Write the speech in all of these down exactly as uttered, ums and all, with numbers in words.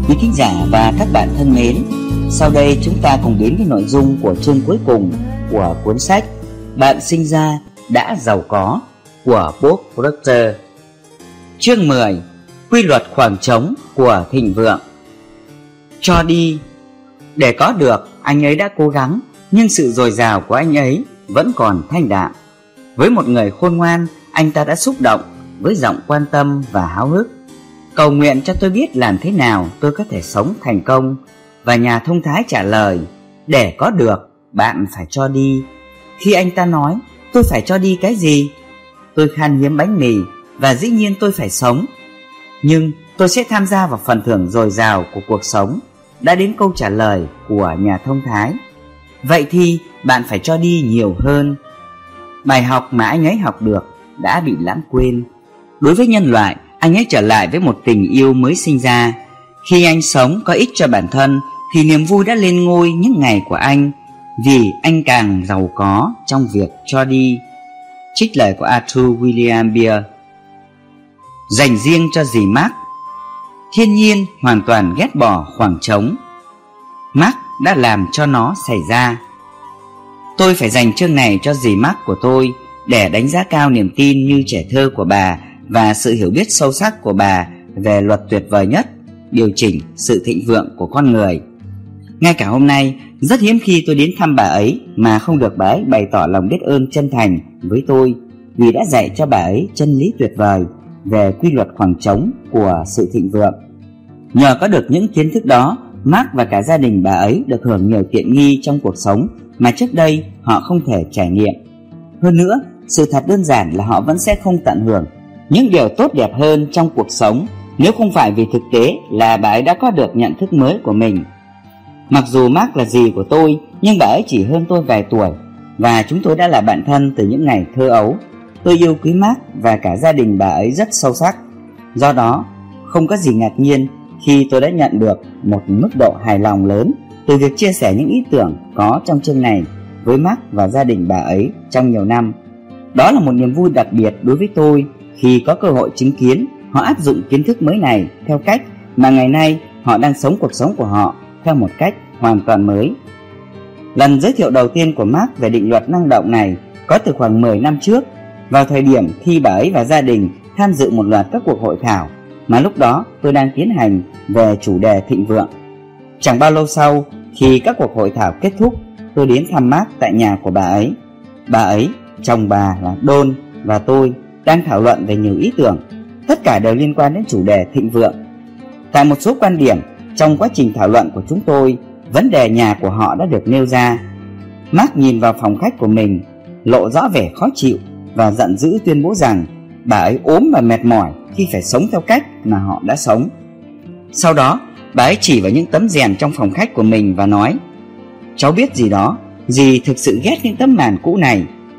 Quý thính giả và các bạn thân mến, sau đây chúng ta cùng đến với nội dung của chương cuối cùng của cuốn sách Bạn sinh ra đã giàu có của Bob Proctor. Chương mười. Quy luật khoảng trống của thịnh vượng. Cho đi. Để có được, anh ấy đã cố gắng, nhưng sự dồi dào của anh ấy vẫn còn thanh đạm. Với một người khôn ngoan, anh ta đã xúc động với giọng quan tâm và háo hức: cầu nguyện cho tôi biết làm thế nào tôi có thể sống thành công. Và nhà thông thái trả lời: để có được, bạn phải cho đi. Khi anh ta nói: tôi phải cho đi cái gì? Tôi khan hiếm bánh mì, và dĩ nhiên tôi phải sống. Nhưng tôi sẽ tham gia vào phần thưởng dồi dào của cuộc sống. Đã đến câu trả lời của nhà thông thái. Vậy thì bạn phải cho đi nhiều hơn. Bài học mà anh ấy học được đã bị lãng quên. Đối với nhân loại, anh ấy trở lại với một tình yêu mới sinh ra. Khi anh sống có ích cho bản thân thì niềm vui đã lên ngôi những ngày của anh, vì anh càng giàu có trong việc cho đi. Trích lời của Arthur William Beer. Dành riêng cho dì Mark. Thiên nhiên hoàn toàn ghét bỏ khoảng trống. Mark đã làm cho nó xảy ra. Tôi phải dành chương này cho dì Mark của tôi để đánh giá cao niềm tin như trẻ thơ của bà và sự hiểu biết sâu sắc của bà về luật tuyệt vời nhất, điều chỉnh sự thịnh vượng của con người. Ngay cả hôm nay, rất hiếm khi tôi đến thăm bà ấy mà không được bà ấy bày tỏ lòng biết ơn chân thành với tôi, vì đã dạy cho bà ấy chân lý tuyệt vời về quy luật khoảng trống của sự thịnh vượng. Nhờ có được những kiến thức đó, Mark và cả gia đình bà ấy được hưởng nhiều tiện nghi trong cuộc sống mà trước đây họ không thể trải nghiệm. Hơn nữa, sự thật đơn giản là họ vẫn sẽ không tận hưởng những điều tốt đẹp hơn trong cuộc sống nếu không phải vì thực tế là bà ấy đã có được nhận thức mới của mình. Mặc dù Mark là dì của tôi, nhưng bà ấy chỉ hơn tôi vài tuổi, và chúng tôi đã là bạn thân từ những ngày thơ ấu. Tôi yêu quý Mark và cả gia đình bà ấy rất sâu sắc. Do đó, không có gì ngạc nhiên khi tôi đã nhận được một mức độ hài lòng lớn từ việc chia sẻ những ý tưởng có trong chương này với Mark và gia đình bà ấy trong nhiều năm. Đó là một niềm vui đặc biệt đối với tôi khi có cơ hội chứng kiến họ áp dụng kiến thức mới này theo cách mà ngày nay họ đang sống cuộc sống của họ theo một cách hoàn toàn mới. Lần giới thiệu đầu tiên của Mark về định luật năng động này có từ khoảng mười năm trước, vào thời điểm khi bà ấy và gia đình tham dự một loạt các cuộc hội thảo mà lúc đó tôi đang tiến hành về chủ đề thịnh vượng. Chẳng bao lâu sau, khi các cuộc hội thảo kết thúc, tôi đến thăm Mark tại nhà của bà ấy. Bà ấy, chồng bà là Don và tôi đang thảo luận về nhiều ý tưởng, tất cả đều liên quan đến chủ đề thịnh vượng. Tại một số quan điểm trong quá trình thảo luận của chúng tôi, vấn đề nhà của họ đã được nêu ra. Mark nhìn vào phòng khách của mình, lộ rõ vẻ khó chịu và giận dữ tuyên bố rằng bà ấy ốm và mệt mỏi khi phải sống theo cách mà họ đã sống. Sau đó, bà ấy chỉ vào những tấm rèn trong phòng khách của mình và nói: cháu biết gì đó, dì thực sự ghét những tấm màn cũ này.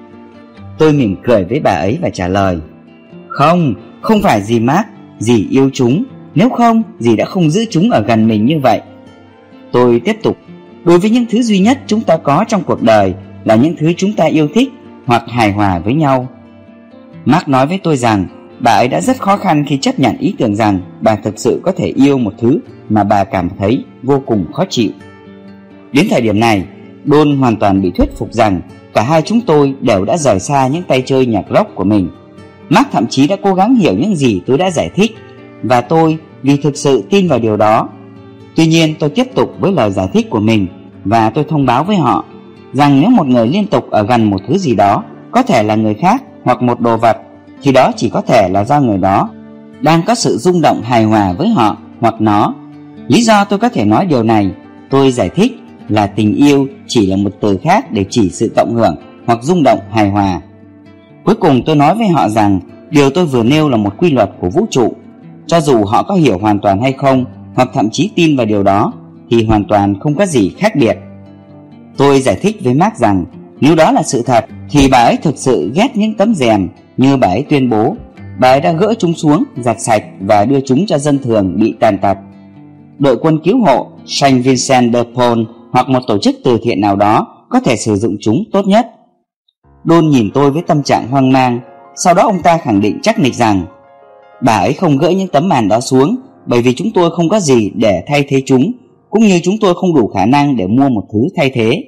Tôi mỉm cười với bà ấy và trả lời: không, không phải dì Mark, dì yêu chúng, nếu không dì đã không giữ chúng ở gần mình như vậy. Tôi tiếp tục: đối với những thứ duy nhất chúng ta có trong cuộc đời là những thứ chúng ta yêu thích hoặc hài hòa với nhau. Mark nói với tôi rằng bà ấy đã rất khó khăn khi chấp nhận ý tưởng rằng bà thực sự có thể yêu một thứ mà bà cảm thấy vô cùng khó chịu. Đến thời điểm này, Don hoàn toàn bị thuyết phục rằng cả hai chúng tôi đều đã rời xa những tay chơi nhạc rock của mình. Mark thậm chí đã cố gắng hiểu những gì tôi đã giải thích, và tôi vì thực sự tin vào điều đó. Tuy nhiên, tôi tiếp tục với lời giải thích của mình, và tôi thông báo với họ rằng nếu một người liên tục ở gần một thứ gì đó, có thể là người khác hoặc một đồ vật, thì đó chỉ có thể là do người đó đang có sự rung động hài hòa với họ hoặc nó. Lý do tôi có thể nói điều này, tôi giải thích, là tình yêu chỉ là một từ khác để chỉ sự cộng hưởng hoặc rung động hài hòa. Cuối cùng tôi nói với họ rằng điều tôi vừa nêu là một quy luật của vũ trụ. Cho dù họ có hiểu hoàn toàn hay không, hoặc thậm chí tin vào điều đó, thì hoàn toàn không có gì khác biệt. Tôi giải thích với Mark rằng nếu đó là sự thật thì bà ấy thực sự ghét những tấm rèm như bà ấy tuyên bố. Bà ấy đã gỡ chúng xuống, giặt sạch và đưa chúng cho dân thường bị tàn tật. Đội quân cứu hộ Saint Vincent de Paul hoặc một tổ chức từ thiện nào đó có thể sử dụng chúng tốt nhất. Don nhìn tôi với tâm trạng hoang mang. Sau đó ông ta khẳng định chắc nịch rằng bà ấy không gỡ những tấm màn đó xuống, bởi vì chúng tôi không có gì để thay thế chúng, cũng như chúng tôi không đủ khả năng để mua một thứ thay thế.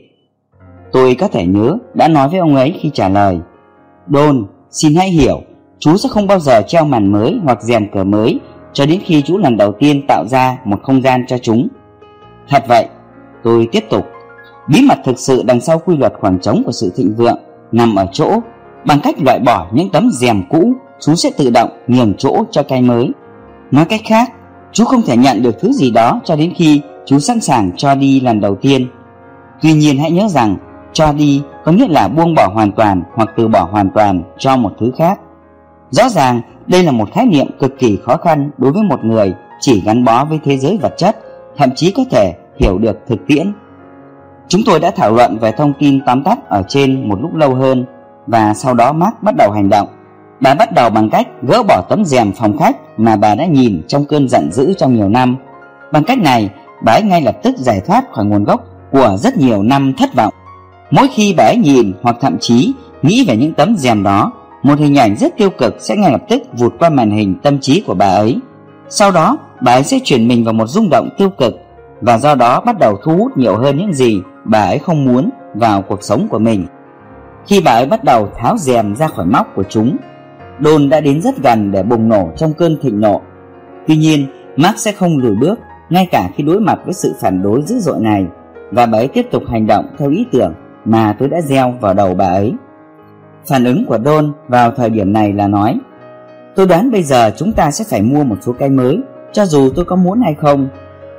Tôi có thể nhớ đã nói với ông ấy khi trả lời: Don, xin hãy hiểu, chú sẽ không bao giờ treo màn mới hoặc rèm cửa mới cho đến khi chú lần đầu tiên tạo ra một không gian cho chúng. Thật vậy, tôi tiếp tục, bí mật thực sự đằng sau quy luật khoảng trống của sự thịnh vượng nằm ở chỗ, bằng cách loại bỏ những tấm rèm cũ, chú sẽ tự động nhường chỗ cho cái mới. Nói cách khác, chú không thể nhận được thứ gì đó cho đến khi chú sẵn sàng cho đi lần đầu tiên. Tuy nhiên hãy nhớ rằng cho đi có nghĩa là buông bỏ hoàn toàn hoặc từ bỏ hoàn toàn cho một thứ khác. Rõ ràng đây là một khái niệm cực kỳ khó khăn đối với một người chỉ gắn bó với thế giới vật chất, thậm chí có thể hiểu được thực tiễn. Chúng tôi đã thảo luận về thông tin tóm tắt ở trên một lúc lâu hơn, và sau đó Mark bắt đầu hành động. Bà bắt đầu bằng cách gỡ bỏ tấm rèm phòng khách mà bà đã nhìn trong cơn giận dữ trong nhiều năm. Bằng cách này, bà ấy ngay lập tức giải thoát khỏi nguồn gốc của rất nhiều năm thất vọng. Mỗi khi bà ấy nhìn hoặc thậm chí nghĩ về những tấm rèm đó, một hình ảnh rất tiêu cực sẽ ngay lập tức vụt qua màn hình tâm trí của bà ấy. Sau đó, bà ấy sẽ chuyển mình vào một rung động tiêu cực, và do đó bắt đầu thu hút nhiều hơn những gì bà ấy không muốn vào cuộc sống của mình. Khi bà ấy bắt đầu tháo rèm ra khỏi móc của chúng, Don đã đến rất gần để bùng nổ trong cơn thịnh nộ. Tuy nhiên, Mark sẽ không lùi bước, ngay cả khi đối mặt với sự phản đối dữ dội này, và bà ấy tiếp tục hành động theo ý tưởng mà tôi đã gieo vào đầu bà ấy. Phản ứng của Don vào thời điểm này là nói: Tôi đoán bây giờ chúng ta sẽ phải mua một số cây mới, cho dù tôi có muốn hay không.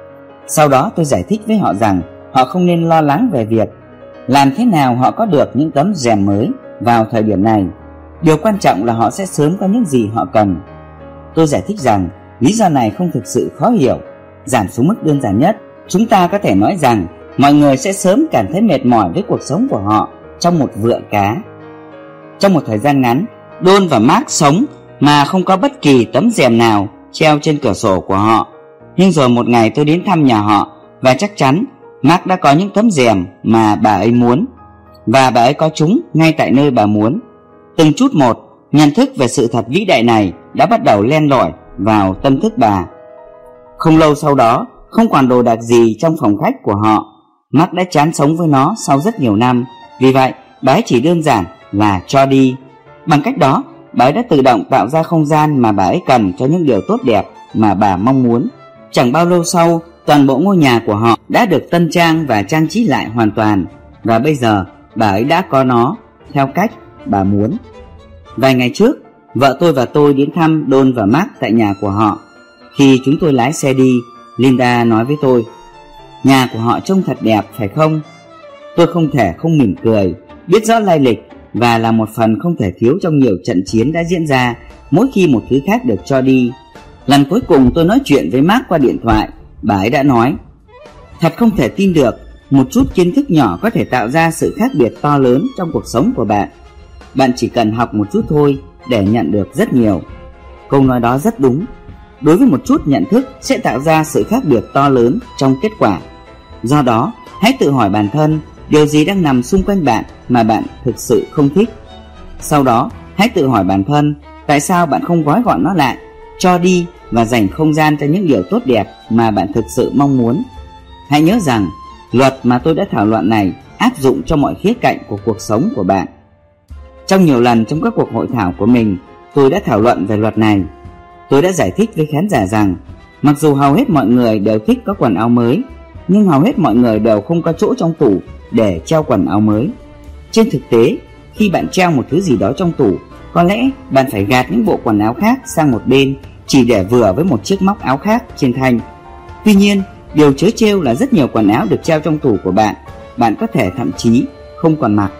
Sau đó tôi giải thích với họ rằng họ không nên lo lắng về việc làm thế nào họ có được những tấm rèm mới vào thời điểm này. Điều quan trọng là họ sẽ sớm có những gì họ cần. Tôi giải thích rằng lý do này không thực sự khó hiểu. Giảm xuống mức đơn giản nhất, chúng ta có thể nói rằng mọi người sẽ sớm cảm thấy mệt mỏi với cuộc sống của họ trong một vựa cá. Trong một thời gian ngắn, Don và Mark sống mà không có bất kỳ tấm rèm nào treo trên cửa sổ của họ. Nhưng rồi một ngày tôi đến thăm nhà họ, và chắc chắn Mark đã có những tấm rèm mà bà ấy muốn, và bà ấy có chúng ngay tại nơi bà muốn. Từng chút một, nhận thức về sự thật vĩ đại này đã bắt đầu len lỏi vào tâm thức bà. Không lâu sau đó, không còn đồ đạc gì trong phòng khách của họ. Mark đã chán sống với nó sau rất nhiều năm. Vì vậy, bà ấy chỉ đơn giản là cho đi. Bằng cách đó, bà ấy đã tự động tạo ra không gian mà bà ấy cần cho những điều tốt đẹp mà bà mong muốn. Chẳng bao lâu sau, toàn bộ ngôi nhà của họ đã được tân trang và trang trí lại hoàn toàn, và bây giờ bà ấy đã có nó theo cách bà muốn. Vài ngày trước, vợ tôi và tôi đến thăm Don và Mark tại nhà của họ. Khi chúng tôi lái xe đi, Linda nói với tôi: Nhà của họ trông thật đẹp phải không? Tôi không thể không mỉm cười, biết rõ lai lịch và là một phần không thể thiếu trong nhiều trận chiến đã diễn ra mỗi khi một thứ khác được cho đi. Lần cuối cùng tôi nói chuyện với Mark qua điện thoại, bà ấy đã nói: Thật không thể tin được, một chút kiến thức nhỏ có thể tạo ra sự khác biệt to lớn trong cuộc sống của bạn. Bạn chỉ cần học một chút thôi để nhận được rất nhiều. Câu nói đó rất đúng. Đối với một chút nhận thức sẽ tạo ra sự khác biệt to lớn trong kết quả. Do đó, hãy tự hỏi bản thân điều gì đang nằm xung quanh bạn mà bạn thực sự không thích. Sau đó, hãy tự hỏi bản thân tại sao bạn không gói gọn nó lại, cho đi và dành không gian cho những điều tốt đẹp mà bạn thực sự mong muốn. Hãy nhớ rằng, luật mà tôi đã thảo luận này áp dụng cho mọi khía cạnh của cuộc sống của bạn. Trong nhiều lần trong các cuộc hội thảo của mình, tôi đã thảo luận về luật này. Tôi đã giải thích với khán giả rằng, mặc dù hầu hết mọi người đều thích có quần áo mới, nhưng hầu hết mọi người đều không có chỗ trong tủ để treo quần áo mới. Trên thực tế, khi bạn treo một thứ gì đó trong tủ, có lẽ bạn phải gạt những bộ quần áo khác sang một bên chỉ để vừa với một chiếc móc áo khác trên thanh. Tuy nhiên, điều trớ trêu là rất nhiều quần áo được treo trong tủ của bạn, bạn có thể thậm chí không còn mặc.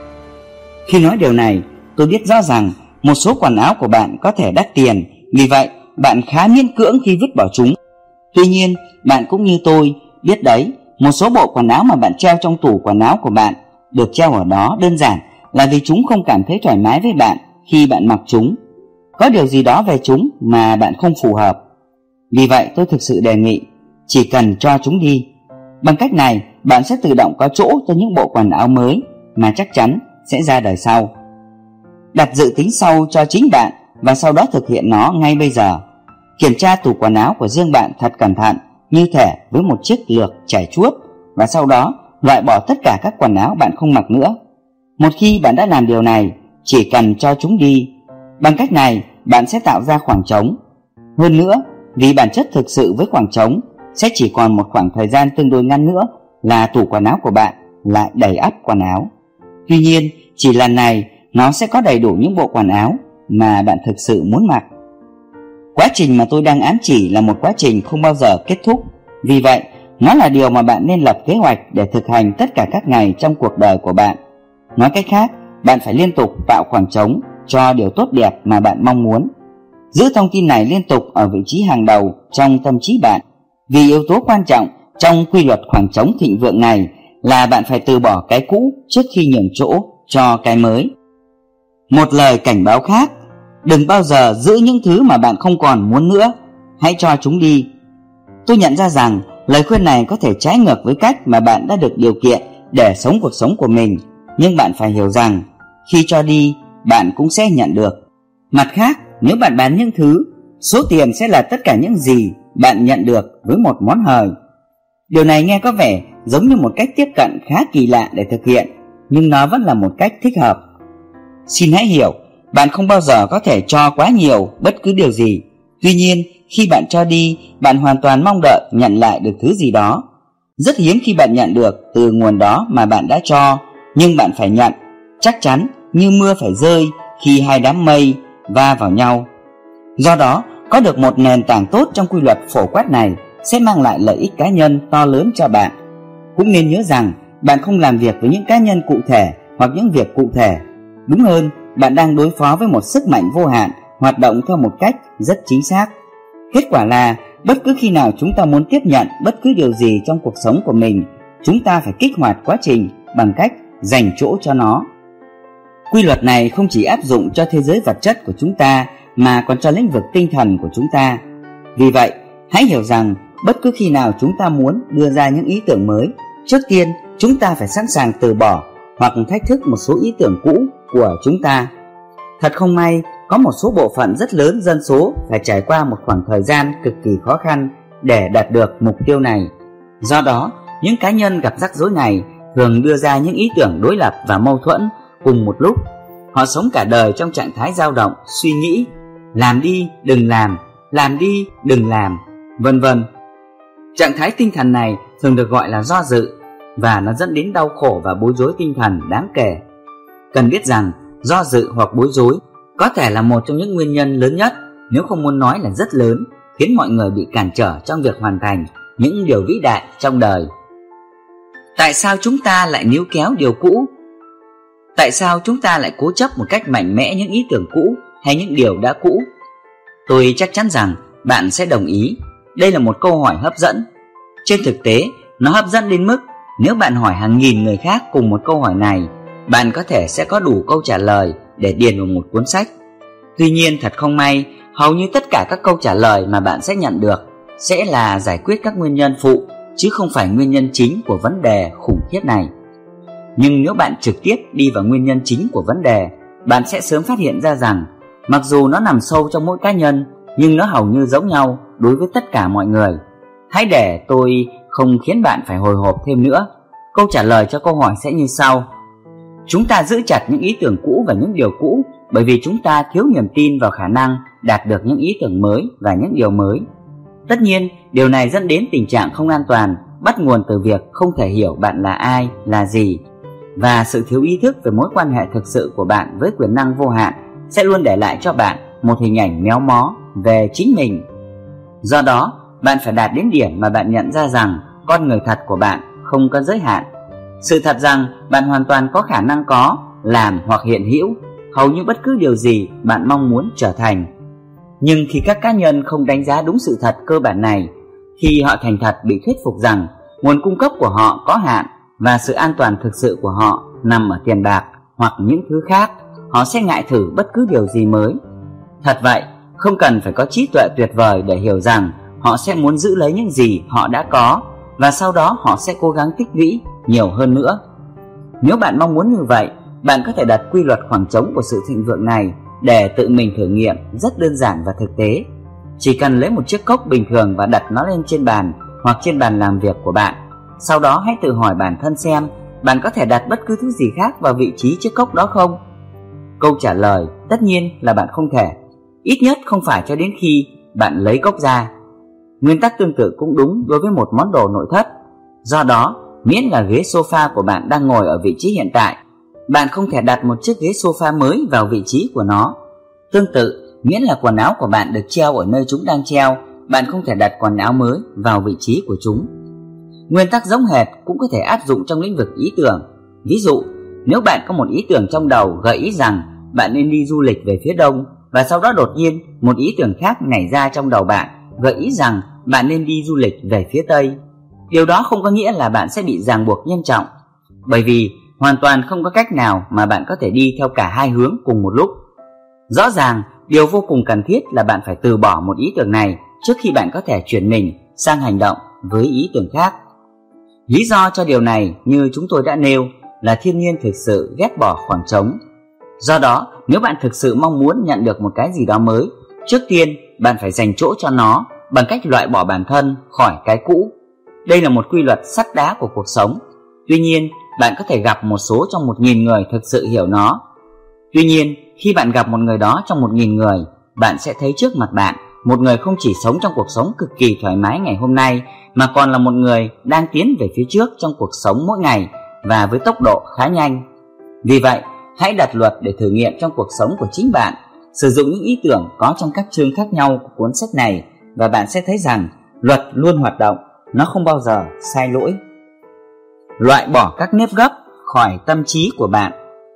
Khi nói điều này, tôi biết rõ rằng một số quần áo của bạn có thể đắt tiền, vì vậy bạn khá miễn cưỡng khi vứt bỏ chúng. Tuy nhiên, bạn cũng như tôi biết đấy, một số bộ quần áo mà bạn treo trong tủ quần áo của bạn được treo ở đó đơn giản là vì chúng không cảm thấy thoải mái với bạn khi bạn mặc chúng. Có điều gì đó về chúng mà bạn không phù hợp. Vì vậy tôi thực sự đề nghị chỉ cần cho chúng đi. Bằng cách này, bạn sẽ tự động có chỗ cho những bộ quần áo mới mà chắc chắn sẽ ra đời sau. Đặt dự tính sau cho chính bạn và sau đó thực hiện nó ngay bây giờ. Kiểm tra tủ quần áo của riêng bạn thật cẩn thận, như thể với một chiếc lược chải chuốt, và sau đó loại bỏ tất cả các quần áo bạn không mặc nữa. Một khi bạn đã làm điều này, chỉ cần cho chúng đi. Bằng cách này, bạn sẽ tạo ra khoảng trống. Hơn nữa, vì bản chất thực sự với khoảng trống, sẽ chỉ còn một khoảng thời gian tương đối ngắn nữa là tủ quần áo của bạn lại đầy ắp quần áo. Tuy nhiên, chỉ lần này nó sẽ có đầy đủ những bộ quần áo mà bạn thực sự muốn mặc. Quá trình mà tôi đang ám chỉ là một quá trình không bao giờ kết thúc. Vì vậy, nó là điều mà bạn nên lập kế hoạch để thực hành tất cả các ngày trong cuộc đời của bạn. Nói cách khác, bạn phải liên tục tạo khoảng trống cho điều tốt đẹp mà bạn mong muốn. Giữ thông tin này liên tục ở vị trí hàng đầu trong tâm trí bạn. Vì yếu tố quan trọng trong quy luật khoảng trống thịnh vượng này là bạn phải từ bỏ cái cũ trước khi nhường chỗ cho cái mới. Một lời cảnh báo khác: đừng bao giờ giữ những thứ mà bạn không còn muốn nữa, hãy cho chúng đi. Tôi nhận ra rằng lời khuyên này có thể trái ngược với cách mà bạn đã được điều kiện để sống cuộc sống của mình, nhưng bạn phải hiểu rằng khi cho đi, bạn cũng sẽ nhận được. Mặt khác, nếu bạn bán những thứ, số tiền sẽ là tất cả những gì bạn nhận được với một món hời. Điều này nghe có vẻ giống như một cách tiếp cận khá kỳ lạ để thực hiện, nhưng nó vẫn là một cách thích hợp. Xin hãy hiểu, bạn không bao giờ có thể cho quá nhiều bất cứ điều gì. Tuy nhiên, khi bạn cho đi, bạn hoàn toàn mong đợi nhận lại được thứ gì đó. Rất hiếm khi bạn nhận được từ nguồn đó mà bạn đã cho, nhưng bạn phải nhận, chắc chắn như mưa phải rơi khi hai đám mây va vào nhau. Do đó, có được một nền tảng tốt trong quy luật phổ quát này sẽ mang lại lợi ích cá nhân to lớn cho bạn. Cũng nên nhớ rằng bạn không làm việc với những cá nhân cụ thể hoặc những việc cụ thể. Đúng hơn, bạn đang đối phó với một sức mạnh vô hạn hoạt động theo một cách rất chính xác. Kết quả là bất cứ khi nào chúng ta muốn tiếp nhận bất cứ điều gì trong cuộc sống của mình, chúng ta phải kích hoạt quá trình bằng cách dành chỗ cho nó. Quy luật này không chỉ áp dụng cho thế giới vật chất của chúng ta mà còn cho lĩnh vực tinh thần của chúng ta. Vì vậy, hãy hiểu rằng bất cứ khi nào chúng ta muốn đưa ra những ý tưởng mới, trước tiên chúng ta phải sẵn sàng từ bỏ hoặc thách thức một số ý tưởng cũ của chúng ta. Thật không may, có một số bộ phận rất lớn dân số phải trải qua một khoảng thời gian cực kỳ khó khăn để đạt được mục tiêu này. Do đó, những cá nhân gặp rắc rối này thường đưa ra những ý tưởng đối lập và mâu thuẫn cùng một lúc. Họ sống cả đời trong trạng thái dao động, suy nghĩ làm đi, đừng làm, làm đi, đừng làm, vân vân. Trạng thái tinh thần này thường được gọi là do dự, và nó dẫn đến đau khổ và bối rối tinh thần đáng kể. Cần biết rằng do dự hoặc bối rối có thể là một trong những nguyên nhân lớn nhất, nếu không muốn nói là rất lớn, khiến mọi người bị cản trở trong việc hoàn thành những điều vĩ đại trong đời. Tại sao chúng ta lại níu kéo điều cũ? Tại sao chúng ta lại cố chấp một cách mạnh mẽ những ý tưởng cũ hay những điều đã cũ? Tôi chắc chắn rằng bạn sẽ đồng ý. Đây là một câu hỏi hấp dẫn. Trên thực tế, nó hấp dẫn đến mức nếu bạn hỏi hàng nghìn người khác cùng một câu hỏi này, bạn có thể sẽ có đủ câu trả lời để điền vào một cuốn sách. Tuy nhiên, thật không may, hầu như tất cả các câu trả lời mà bạn sẽ nhận được sẽ là giải quyết các nguyên nhân phụ, chứ không phải nguyên nhân chính của vấn đề khủng khiếp này. Nhưng nếu bạn trực tiếp đi vào nguyên nhân chính của vấn đề, bạn sẽ sớm phát hiện ra rằng mặc dù nó nằm sâu trong mỗi cá nhân, nhưng nó hầu như giống nhau đối với tất cả mọi người. Hãy để tôi không khiến bạn phải hồi hộp thêm nữa. Câu trả lời cho câu hỏi sẽ như sau. Chúng ta giữ chặt những ý tưởng cũ và những điều cũ bởi vì chúng ta thiếu niềm tin vào khả năng đạt được những ý tưởng mới và những điều mới. Tất nhiên, điều này dẫn đến tình trạng không an toàn, bắt nguồn từ việc không thể hiểu bạn là ai, là gì, và sự thiếu ý thức về mối quan hệ thực sự của bạn với quyền năng vô hạn sẽ luôn để lại cho bạn một hình ảnh méo mó về chính mình. Do đó, bạn phải đạt đến điểm mà bạn nhận ra rằng con người thật của bạn không có giới hạn. Sự thật rằng bạn hoàn toàn có khả năng có, làm hoặc hiện hữu hầu như bất cứ điều gì bạn mong muốn trở thành. Nhưng khi các cá nhân không đánh giá đúng sự thật cơ bản này, khi họ thành thật bị thuyết phục rằng nguồn cung cấp của họ có hạn và sự an toàn thực sự của họ nằm ở tiền bạc hoặc những thứ khác, họ sẽ ngại thử bất cứ điều gì mới. Thật vậy, không cần phải có trí tuệ tuyệt vời để hiểu rằng họ sẽ muốn giữ lấy những gì họ đã có, và sau đó họ sẽ cố gắng tích lũy nhiều hơn nữa. Nếu bạn mong muốn như vậy, bạn có thể đặt quy luật khoảng trống của sự thịnh vượng này để tự mình thử nghiệm rất đơn giản và thực tế. Chỉ cần lấy một chiếc cốc bình thường và đặt nó lên trên bàn hoặc trên bàn làm việc của bạn. Sau đó hãy tự hỏi bản thân xem bạn có thể đặt bất cứ thứ gì khác vào vị trí chiếc cốc đó không? Câu trả lời tất nhiên là bạn không thể, ít nhất không phải cho đến khi bạn lấy cốc ra. Nguyên tắc tương tự cũng đúng đối với một món đồ nội thất. Do đó, miễn là ghế sofa của bạn đang ngồi ở vị trí hiện tại, bạn không thể đặt một chiếc ghế sofa mới vào vị trí của nó. Tương tự, miễn là quần áo của bạn được treo ở nơi chúng đang treo, bạn không thể đặt quần áo mới vào vị trí của chúng. Nguyên tắc giống hệt cũng có thể áp dụng trong lĩnh vực ý tưởng. Ví dụ, nếu bạn có một ý tưởng trong đầu gợi ý rằng bạn nên đi du lịch về phía đông, và sau đó đột nhiên một ý tưởng khác nảy ra trong đầu bạn gợi ý rằng bạn nên đi du lịch về phía tây, điều đó không có nghĩa là bạn sẽ bị ràng buộc nghiêm trọng, bởi vì hoàn toàn không có cách nào mà bạn có thể đi theo cả hai hướng cùng một lúc. Rõ ràng, điều vô cùng cần thiết là bạn phải từ bỏ một ý tưởng này trước khi bạn có thể chuyển mình sang hành động với ý tưởng khác. Lý do cho điều này, như chúng tôi đã nêu, là thiên nhiên thực sự ghét bỏ khoảng trống. Do đó, nếu bạn thực sự mong muốn nhận được một cái gì đó mới, trước tiên bạn phải dành chỗ cho nó bằng cách loại bỏ bản thân khỏi cái cũ. Đây là một quy luật sắt đá của cuộc sống. Tuy nhiên, bạn có thể gặp một số trong một nghìn người thực sự hiểu nó. Tuy nhiên, khi bạn gặp một người đó trong một nghìn người, bạn sẽ thấy trước mặt bạn một người không chỉ sống trong cuộc sống cực kỳ thoải mái ngày hôm nay, mà còn là một người đang tiến về phía trước trong cuộc sống mỗi ngày và với tốc độ khá nhanh. Vì vậy, hãy đặt luật để thử nghiệm trong cuộc sống của chính bạn. Sử dụng những ý tưởng có trong các chương khác nhau của cuốn sách này và bạn sẽ thấy rằng luật luôn hoạt động, nó không bao giờ sai lỗi. Loại bỏ các nếp gấp khỏi tâm trí của bạn.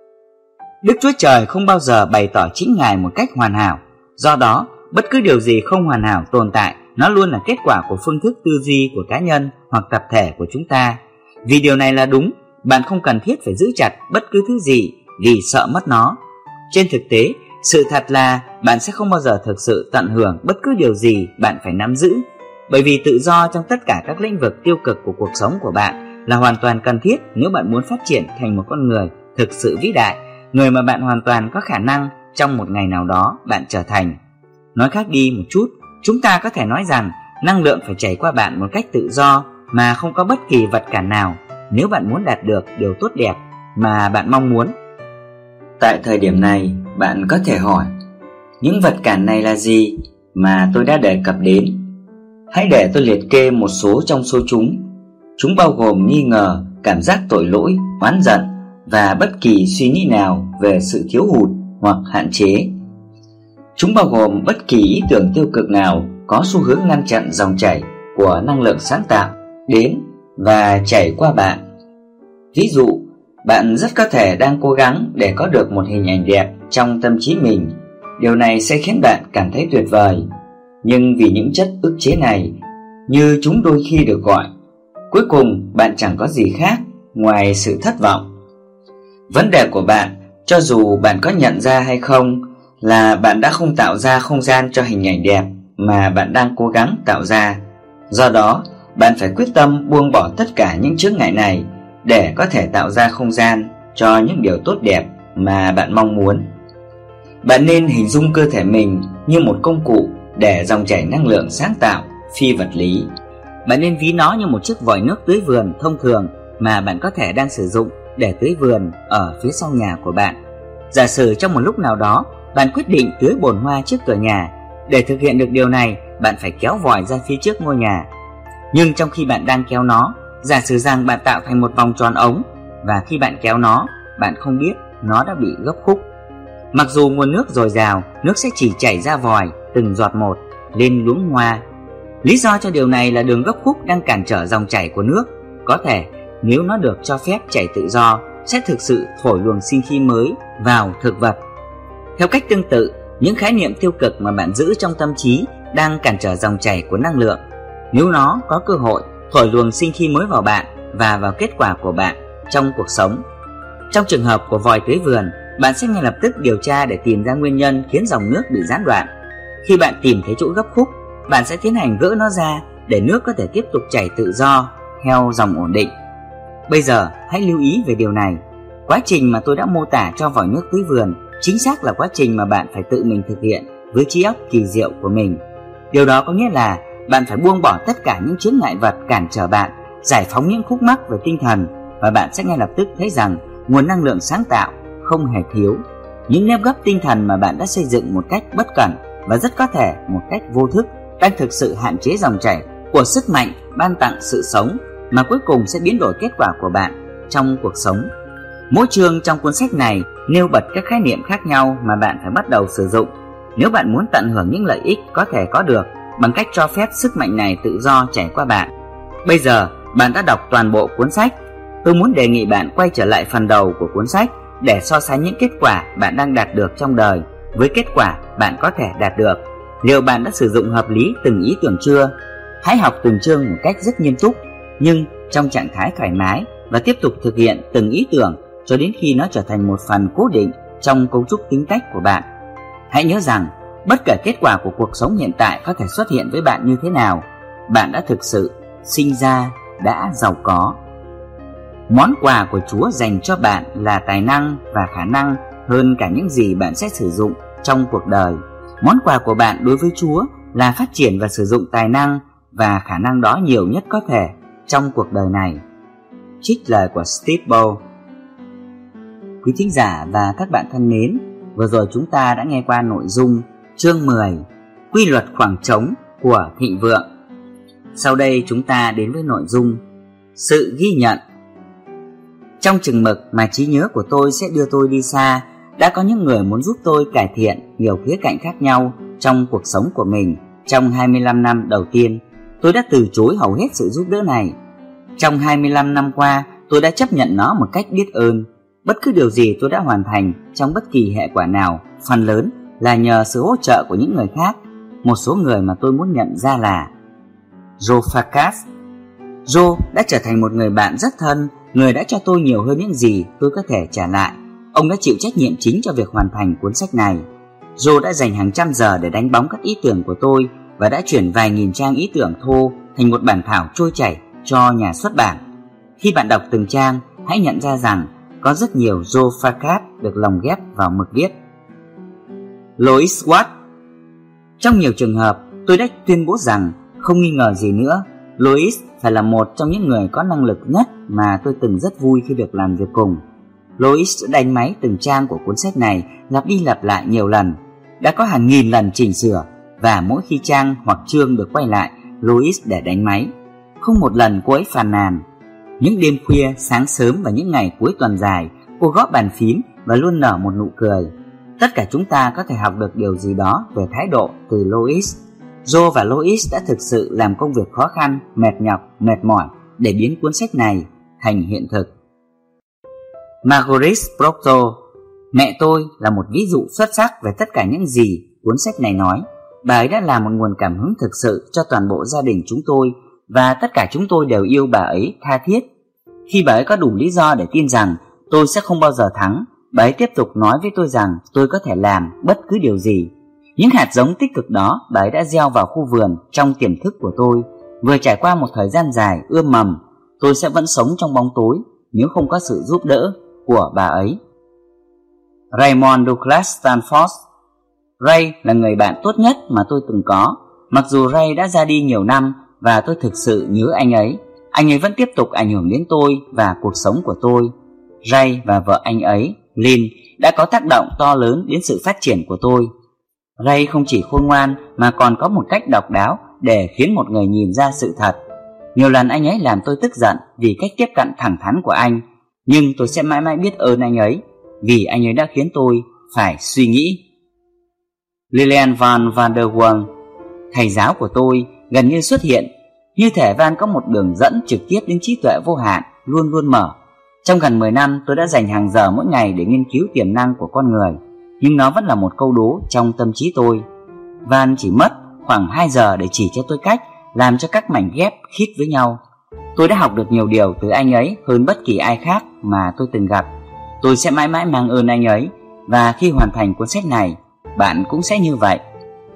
Đức Chúa Trời không bao giờ bày tỏ chính Ngài một cách hoàn hảo. Do đó, bất cứ điều gì không hoàn hảo tồn tại, nó luôn là kết quả của phương thức tư duy của cá nhân hoặc tập thể của chúng ta. Vì điều này là đúng, bạn không cần thiết phải giữ chặt bất cứ thứ gì vì sợ mất nó. Trên thực tế, sự thật là bạn sẽ không bao giờ thực sự tận hưởng bất cứ điều gì bạn phải nắm giữ, bởi vì tự do trong tất cả các lĩnh vực tiêu cực của cuộc sống của bạn là hoàn toàn cần thiết nếu bạn muốn phát triển thành một con người thực sự vĩ đại, người mà bạn hoàn toàn có khả năng trong một ngày nào đó bạn trở thành. Nói khác đi một chút, chúng ta có thể nói rằng năng lượng phải chảy qua bạn một cách tự do mà không có bất kỳ vật cản nào nếu bạn muốn đạt được điều tốt đẹp mà bạn mong muốn. Tại thời điểm này, bạn có thể hỏi, những vật cản này là gì mà tôi đã đề cập đến? Hãy để tôi liệt kê một số trong số chúng. Chúng bao gồm nghi ngờ, cảm giác tội lỗi, oán giận và bất kỳ suy nghĩ nào về sự thiếu hụt hoặc hạn chế. Chúng bao gồm bất kỳ ý tưởng tiêu cực nào có xu hướng ngăn chặn dòng chảy của năng lượng sáng tạo đến và chảy qua bạn. Ví dụ, bạn rất có thể đang cố gắng để có được một hình ảnh đẹp trong tâm trí mình. Điều này sẽ khiến bạn cảm thấy tuyệt vời. Nhưng vì những chất ức chế này, như chúng đôi khi được gọi, cuối cùng bạn chẳng có gì khác ngoài sự thất vọng. Vấn đề của bạn, cho dù bạn có nhận ra hay không, là bạn đã không tạo ra không gian cho hình ảnh đẹp mà bạn đang cố gắng tạo ra. Do đó, bạn phải quyết tâm buông bỏ tất cả những chướng ngại này để có thể tạo ra không gian cho những điều tốt đẹp mà bạn mong muốn. Bạn nên hình dung cơ thể mình như một công cụ để dòng chảy năng lượng sáng tạo, phi vật lý. Bạn nên ví nó như một chiếc vòi nước tưới vườn thông thường mà bạn có thể đang sử dụng để tưới vườn ở phía sau nhà của bạn. Giả sử trong một lúc nào đó, bạn quyết định tưới bồn hoa trước cửa nhà. Để thực hiện được điều này, bạn phải kéo vòi ra phía trước ngôi nhà. Nhưng trong khi bạn đang kéo nó, giả sử rằng bạn tạo thành một vòng tròn ống, và khi bạn kéo nó, bạn không biết nó đã bị gấp khúc. Mặc dù nguồn nước dồi dào, nước sẽ chỉ chảy ra vòi từng giọt một lên luống hoa. Lý do cho điều này là đường gấp khúc đang cản trở dòng chảy của nước. Có thể nếu nó được cho phép chảy tự do, sẽ thực sự thổi luồng sinh khí mới vào thực vật. Theo cách tương tự, những khái niệm tiêu cực mà bạn giữ trong tâm trí đang cản trở dòng chảy của năng lượng. Nếu nó có cơ hội thổi luồng sinh khí mới vào bạn và vào kết quả của bạn trong cuộc sống. Trong trường hợp của vòi tưới vườn, bạn sẽ ngay lập tức điều tra để tìm ra nguyên nhân khiến dòng nước bị gián đoạn. Khi bạn tìm thấy chỗ gấp khúc, bạn sẽ tiến hành gỡ nó ra để nước có thể tiếp tục chảy tự do theo dòng ổn định. Bây giờ hãy lưu ý về điều này. Quá trình mà tôi đã mô tả cho vòi nước tưới vườn chính xác là quá trình mà bạn phải tự mình thực hiện với trí óc kỳ diệu của mình. Điều đó có nghĩa là bạn phải buông bỏ tất cả những chướng ngại vật cản trở bạn, giải phóng những khúc mắc về tinh thần, và bạn sẽ ngay lập tức thấy rằng nguồn năng lượng sáng tạo không hề thiếu. Những nếp gấp tinh thần mà bạn đã xây dựng một cách bất cẩn và rất có thể một cách vô thức đang thực sự hạn chế dòng chảy của sức mạnh ban tặng sự sống, mà cuối cùng sẽ biến đổi kết quả của bạn trong cuộc sống. Mỗi chương trong cuốn sách này nêu bật các khái niệm khác nhau mà bạn phải bắt đầu sử dụng nếu bạn muốn tận hưởng những lợi ích có thể có được bằng cách cho phép sức mạnh này tự do chảy qua bạn. Bây giờ bạn đã đọc toàn bộ cuốn sách. Tôi muốn đề nghị bạn quay trở lại phần đầu của cuốn sách để so sánh những kết quả bạn đang đạt được trong đời với kết quả bạn có thể đạt được. Liệu bạn đã sử dụng hợp lý từng ý tưởng chưa? Hãy học từng chương một cách rất nghiêm túc, nhưng trong trạng thái thoải mái, và tiếp tục thực hiện từng ý tưởng cho đến khi nó trở thành một phần cố định trong cấu trúc tính cách của bạn. Hãy nhớ rằng, bất kể kết quả của cuộc sống hiện tại có thể xuất hiện với bạn như thế nào, bạn đã thực sự sinh ra đã giàu có. Món quà của Chúa dành cho bạn là tài năng và khả năng hơn cả những gì bạn sẽ sử dụng trong cuộc đời. Món quà của bạn đối với Chúa là phát triển và sử dụng tài năng và khả năng đó nhiều nhất có thể trong cuộc đời này. Trích lời của Steve Bow. Quý thính giả và các bạn thân mến, vừa rồi chúng ta đã nghe qua nội dung chương mười, quy luật khoảng trống của thịnh vượng. Sau đây chúng ta đến với nội dung sự ghi nhận. Trong chừng mực mà trí nhớ của tôi sẽ đưa tôi đi xa, đã có những người muốn giúp tôi cải thiện nhiều khía cạnh khác nhau trong cuộc sống của mình. Trong hai mươi lăm năm đầu tiên, tôi đã từ chối hầu hết sự giúp đỡ này. Trong hai mươi lăm năm qua, tôi đã chấp nhận nó một cách biết ơn. Bất cứ điều gì tôi đã hoàn thành trong bất kỳ hệ quả nào, phần lớn là nhờ sự hỗ trợ của những người khác. Một số người mà tôi muốn nhận ra là Joe Farkas. Joe đã trở thành một người bạn rất thân, người đã cho tôi nhiều hơn những gì tôi có thể trả lại. Ông đã chịu trách nhiệm chính cho việc hoàn thành cuốn sách này. Joe đã dành hàng trăm giờ để đánh bóng các ý tưởng của tôi và đã chuyển vài nghìn trang ý tưởng thô thành một bản thảo trôi chảy cho nhà xuất bản. Khi bạn đọc từng trang, hãy nhận ra rằng có rất nhiều Joe Farkas được lồng ghép vào mực viết. Lois Watt. Trong nhiều trường hợp, tôi đã tuyên bố rằng không nghi ngờ gì nữa, Lois phải là một trong những người có năng lực nhất mà tôi từng rất vui khi được làm việc cùng. Lois đã đánh máy từng trang của cuốn sách này lặp đi lặp lại nhiều lần, đã có hàng nghìn lần chỉnh sửa, và mỗi khi trang hoặc chương được quay lại, Lois để đánh máy. Không một lần cô ấy phàn nàn. Những đêm khuya, sáng sớm và những ngày cuối tuần dài, cô gõ bàn phím và luôn nở một nụ cười. Tất cả chúng ta có thể học được điều gì đó về thái độ từ Lois. Joe và Lois đã thực sự làm công việc khó khăn, mệt nhọc, mệt mỏi để biến cuốn sách này thành hiện thực. Marguerite Proctor. Mẹ tôi là một ví dụ xuất sắc về tất cả những gì cuốn sách này nói. Bà ấy đã là một nguồn cảm hứng thực sự cho toàn bộ gia đình chúng tôi, và tất cả chúng tôi đều yêu bà ấy tha thiết. Khi bà ấy có đủ lý do để tin rằng tôi sẽ không bao giờ thắng, bà ấy tiếp tục nói với tôi rằng tôi có thể làm bất cứ điều gì. Những hạt giống tích cực đó bà ấy đã gieo vào khu vườn trong tiềm thức của tôi. Vừa trải qua một thời gian dài ươm mầm, tôi sẽ vẫn sống trong bóng tối nếu không có sự giúp đỡ của bà ấy. Raymond Douglas Stanford. Ray là người bạn tốt nhất mà tôi từng có. Mặc dù Ray đã ra đi nhiều năm và tôi thực sự nhớ anh ấy, anh ấy vẫn tiếp tục ảnh hưởng đến tôi và cuộc sống của tôi. Ray và vợ anh ấy, Lynn, đã có tác động to lớn đến sự phát triển của tôi. Ray không chỉ khôn ngoan mà còn có một cách độc đáo để khiến một người nhìn ra sự thật. Nhiều lần anh ấy làm tôi tức giận vì cách tiếp cận thẳng thắn của anh, nhưng tôi sẽ mãi mãi biết ơn anh ấy, vì anh ấy đã khiến tôi phải suy nghĩ. Lillian van van der Waal. Thầy giáo của tôi gần như xuất hiện, như thể Van có một đường dẫn trực tiếp đến trí tuệ vô hạn, luôn luôn mở. Trong gần mười năm, tôi đã dành hàng giờ mỗi ngày để nghiên cứu tiềm năng của con người, nhưng nó vẫn là một câu đố trong tâm trí tôi. Van chỉ mất khoảng hai giờ để chỉ cho tôi cách làm cho các mảnh ghép khít với nhau. Tôi đã học được nhiều điều từ anh ấy hơn bất kỳ ai khác mà tôi từng gặp. Tôi sẽ mãi mãi mang ơn anh ấy, và khi hoàn thành cuốn sách này, bạn cũng sẽ như vậy.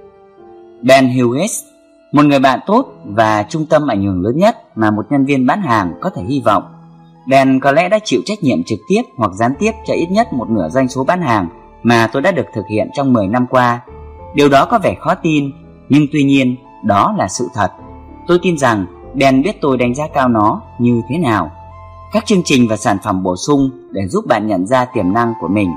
Ben Hughes. Một người bạn tốt và trung tâm ảnh hưởng lớn nhất mà một nhân viên bán hàng có thể hy vọng. Ben có lẽ đã chịu trách nhiệm trực tiếp hoặc gián tiếp cho ít nhất một nửa doanh số bán hàng mà tôi đã được thực hiện trong mười năm qua. Điều đó có vẻ khó tin, nhưng tuy nhiên đó là sự thật. Tôi tin rằng Ben biết tôi đánh giá cao nó như thế nào. Các chương trình và sản phẩm bổ sung để giúp bạn nhận ra tiềm năng của mình.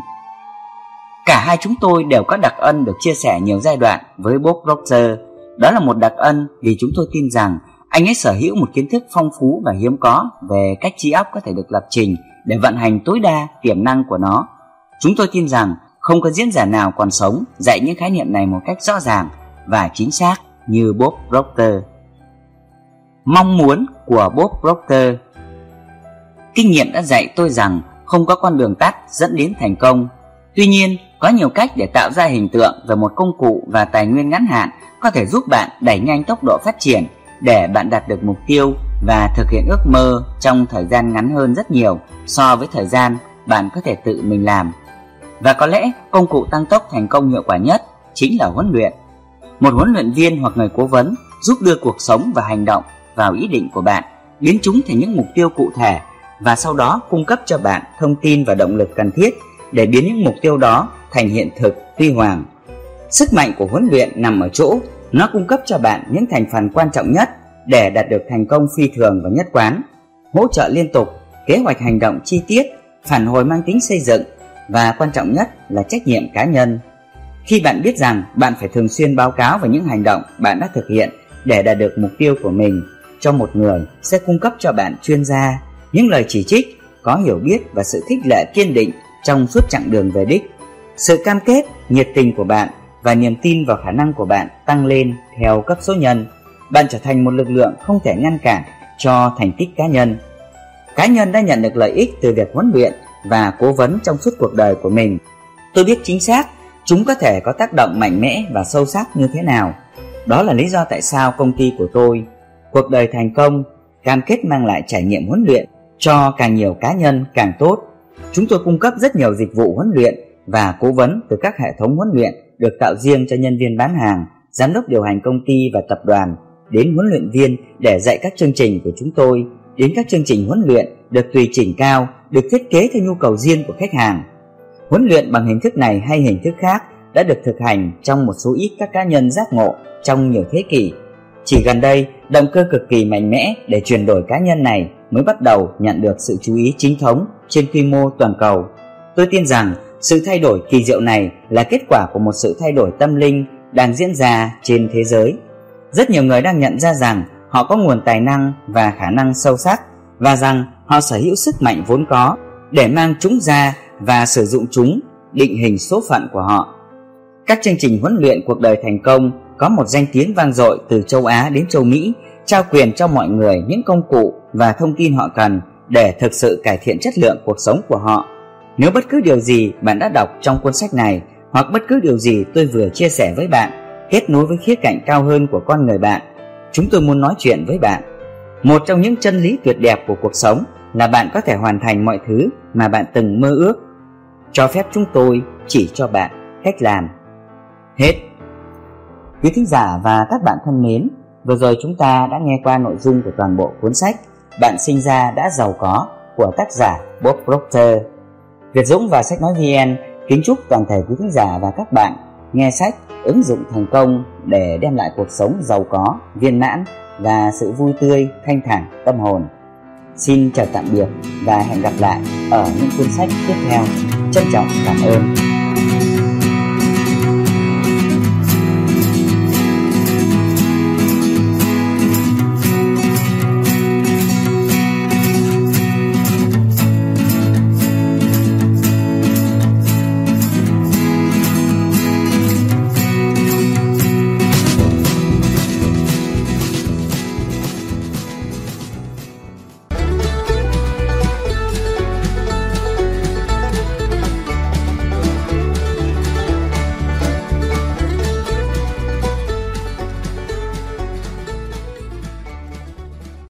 Cả hai chúng tôi đều có đặc ân được chia sẻ nhiều giai đoạn với Bob Proctor. Đó là một đặc ân vì chúng tôi tin rằng anh ấy sở hữu một kiến thức phong phú và hiếm có về cách trí óc có thể được lập trình để vận hành tối đa tiềm năng của nó. Chúng tôi tin rằng không có diễn giả nào còn sống dạy những khái niệm này một cách rõ ràng và chính xác như Bob Proctor. Mong muốn của Bob Proctor. Kinh nghiệm đã dạy tôi rằng không có con đường tắt dẫn đến thành công. Tuy nhiên, có nhiều cách để tạo ra hình tượng về một công cụ và tài nguyên ngắn hạn có thể giúp bạn đẩy nhanh tốc độ phát triển để bạn đạt được mục tiêu và thực hiện ước mơ trong thời gian ngắn hơn rất nhiều so với thời gian bạn có thể tự mình làm. Và có lẽ công cụ tăng tốc thành công hiệu quả nhất chính là huấn luyện. Một huấn luyện viên hoặc người cố vấn giúp đưa cuộc sống và hành động vào ý định của bạn, biến chúng thành những mục tiêu cụ thể và sau đó cung cấp cho bạn thông tin và động lực cần thiết để biến những mục tiêu đó thành hiện thực huy hoàng. Sức mạnh của huấn luyện nằm ở chỗ nó cung cấp cho bạn những thành phần quan trọng nhất để đạt được thành công phi thường và nhất quán: hỗ trợ liên tục, kế hoạch hành động chi tiết, phản hồi mang tính xây dựng và quan trọng nhất là trách nhiệm cá nhân. Khi bạn biết rằng bạn phải thường xuyên báo cáo về những hành động bạn đã thực hiện để đạt được mục tiêu của mình cho một người sẽ cung cấp cho bạn chuyên gia, những lời chỉ trích, có hiểu biết và sự khích lệ kiên định trong suốt chặng đường về đích. Sự cam kết, nhiệt tình của bạn và niềm tin vào khả năng của bạn tăng lên theo cấp số nhân. Bạn trở thành một lực lượng không thể ngăn cản cho thành tích cá nhân. Cá nhân đã nhận được lợi ích từ việc huấn luyện và cố vấn trong suốt cuộc đời của mình. Tôi biết chính xác chúng có thể có tác động mạnh mẽ và sâu sắc như thế nào. Đó là lý do tại sao công ty của tôi, Cuộc Đời Thành Công, cam kết mang lại trải nghiệm huấn luyện cho càng nhiều cá nhân càng tốt. Chúng tôi cung cấp rất nhiều dịch vụ huấn luyện và cố vấn, từ các hệ thống huấn luyện được tạo riêng cho nhân viên bán hàng, giám đốc điều hành công ty và tập đoàn, đến huấn luyện viên để dạy các chương trình của chúng tôi, đến các chương trình huấn luyện được tùy chỉnh cao, được thiết kế theo nhu cầu riêng của khách hàng. Huấn luyện bằng hình thức này hay hình thức khác đã được thực hành trong một số ít các cá nhân giác ngộ trong nhiều thế kỷ. Chỉ gần đây, động cơ cực kỳ mạnh mẽ để chuyển đổi cá nhân này mới bắt đầu nhận được sự chú ý chính thống trên quy mô toàn cầu. Tôi tin rằng sự thay đổi kỳ diệu này là kết quả của một sự thay đổi tâm linh đang diễn ra trên thế giới. Rất nhiều người đang nhận ra rằng họ có nguồn tài năng và khả năng sâu sắc, và rằng họ sở hữu sức mạnh vốn có để mang chúng ra và sử dụng chúng định hình số phận của họ. Các chương trình huấn luyện Cuộc Đời Thành Công có một danh tiếng vang dội từ châu Á đến châu Mỹ, trao quyền cho mọi người những công cụ và thông tin họ cần để thực sự cải thiện chất lượng cuộc sống của họ. Nếu bất cứ điều gì bạn đã đọc trong cuốn sách này, hoặc bất cứ điều gì tôi vừa chia sẻ với bạn kết nối với khía cạnh cao hơn của con người bạn, chúng tôi muốn nói chuyện với bạn. Một trong những chân lý tuyệt đẹp của cuộc sống là bạn có thể hoàn thành mọi thứ mà bạn từng mơ ước. Cho phép chúng tôi chỉ cho bạn cách làm. Hết. Quý thính giả và các bạn thân mến, vừa rồi chúng ta đã nghe qua nội dung của toàn bộ cuốn sách Bạn Sinh Ra Đã Giàu Có của tác giả Bob Proctor. Việt Dũng và Sách Nói vê en kính chúc toàn thể quý thính giả và các bạn nghe sách ứng dụng thành công để đem lại cuộc sống giàu có, viên mãn và sự vui tươi, thanh thản tâm hồn. Xin chào tạm biệt và hẹn gặp lại ở những cuốn sách tiếp theo. Trân trọng cảm ơn.